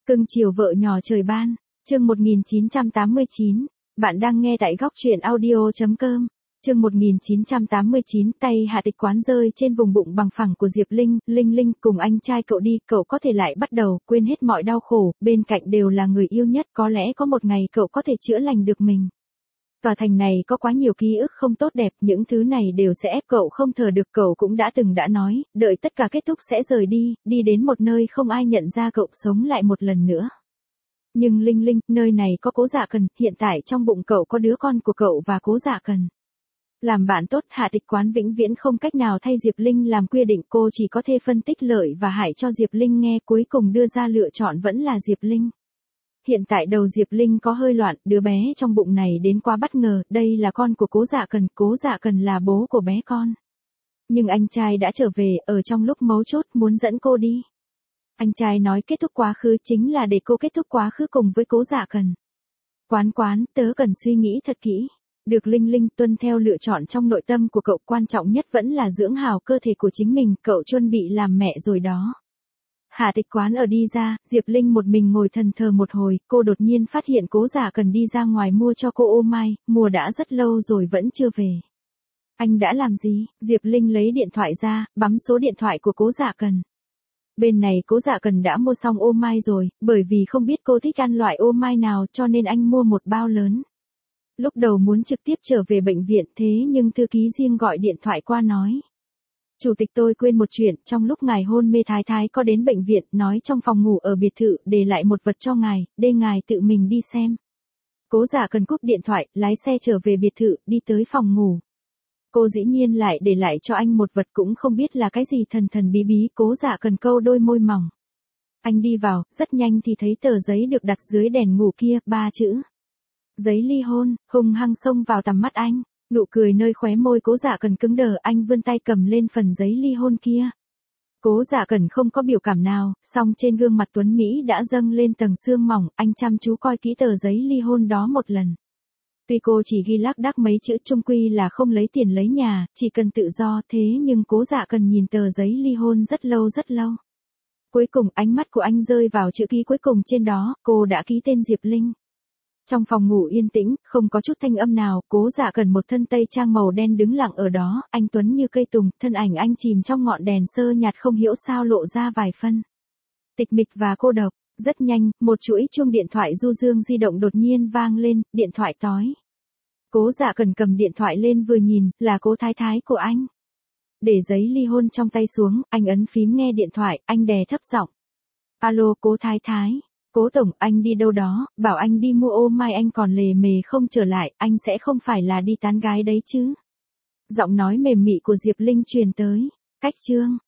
Cưng chiều vợ nhỏ trời ban, chương 1989, bạn đang nghe tại góc truyện audio.com. Chương 1989, tay Hạ Tịch Quán rơi trên vùng bụng bằng phẳng của Diệp Linh, Linh Linh cùng anh trai cậu đi, cậu có thể lại bắt đầu, quên hết mọi đau khổ, bên cạnh đều là người yêu nhất, có lẽ có một ngày cậu có thể chữa lành được mình. Tòa thành này có quá nhiều ký ức không tốt đẹp, những thứ này đều sẽ ép cậu không thở được, cậu cũng đã nói, đợi tất cả kết thúc sẽ rời đi, đi đến một nơi không ai nhận ra cậu sống lại một lần nữa. Nhưng Linh Linh, nơi này có Cố Dạ Cần, hiện tại trong bụng cậu có đứa con của cậu và Cố Dạ Cần. Làm bạn tốt, Hạ Tịch Quán vĩnh viễn không cách nào thay Diệp Linh làm quyết định, cô chỉ có thể phân tích lợi và hại cho Diệp Linh nghe, cuối cùng đưa ra lựa chọn vẫn là Diệp Linh. Hiện tại đầu Diệp Linh có hơi loạn, đứa bé trong bụng này đến quá bất ngờ, đây là con của Cố Dạ Cần là bố của bé con. Nhưng anh trai đã trở về, ở trong lúc mấu chốt muốn dẫn cô đi. Anh trai nói kết thúc quá khứ chính là để cô kết thúc quá khứ cùng với Cố Dạ Cần. Quán, tớ cần suy nghĩ thật kỹ. Được Linh Linh tuân theo lựa chọn trong nội tâm của cậu, quan trọng nhất vẫn là dưỡng hào cơ thể của chính mình, cậu chuẩn bị làm mẹ rồi đó. Hạ Tịch Quán ở đi ra, Diệp Linh một mình ngồi thần thờ một hồi, cô đột nhiên phát hiện Cố Dạ Cần đi ra ngoài mua cho cô ô mai, mua đã rất lâu rồi vẫn chưa về. Anh đã làm gì? Diệp Linh lấy điện thoại ra, bấm số điện thoại của Cố Dạ Cần. Bên này Cố Dạ Cần đã mua xong ô mai rồi, bởi vì không biết cô thích ăn loại ô mai nào cho nên anh mua một bao lớn. Lúc đầu muốn trực tiếp trở về bệnh viện thế nhưng thư ký riêng gọi điện thoại qua nói. Chủ tịch tôi quên một chuyện, trong lúc ngài hôn mê Thái Thái có đến bệnh viện, nói trong phòng ngủ ở biệt thự, để lại một vật cho ngài, để ngài tự mình đi xem. Cố Dạ Cần cúp điện thoại, lái xe trở về biệt thự, đi tới phòng ngủ. Cô dĩ nhiên lại để lại cho anh một vật cũng không biết là cái gì, thần bí bí, Cố Dạ Cần câu đôi môi mỏng. Anh đi vào, rất nhanh thì thấy tờ giấy được đặt dưới đèn ngủ kia, 3 chữ. Giấy ly hôn, hung hăng xông vào tầm mắt anh. Nụ cười nơi khóe môi Cố Dạ Cần cứng đờ, anh vươn tay cầm lên phần giấy ly hôn kia. Cố Dạ Cần không có biểu cảm nào, song trên gương mặt tuấn Mỹ đã dâng lên tầng sương mỏng, anh chăm chú coi kỹ tờ giấy ly hôn đó một lần. Tuy cô chỉ ghi lác đác mấy chữ chung quy là không lấy tiền lấy nhà, chỉ cần tự do, thế nhưng Cố Dạ Cần nhìn tờ giấy ly hôn rất lâu. Cuối cùng ánh mắt của anh rơi vào chữ ký cuối cùng trên đó, cô đã ký tên Diệp Linh. Trong phòng ngủ yên tĩnh, không có chút thanh âm nào, Cố Dạ Cần một thân tây trang màu đen đứng lặng ở đó, anh tuấn như cây tùng, thân ảnh anh chìm trong ngọn đèn sơ nhạt không hiểu sao lộ ra vài phân tịch mịch và cô độc. Rất nhanh, một chuỗi chuông điện thoại du dương di động đột nhiên vang lên, điện thoại tói. Cố Dạ Cần cầm điện thoại lên vừa nhìn, là Cố Thái Thái của anh. Để giấy ly hôn trong tay xuống, anh ấn phím nghe điện thoại, anh đè thấp giọng. Alo, Cố Thái Thái. Cố tổng, anh đi đâu đó, bảo anh đi mua ô mai anh còn lề mề không trở lại, anh sẽ không phải là đi tán gái đấy chứ. Giọng nói mềm mị của Diệp Linh truyền tới. Cách chương.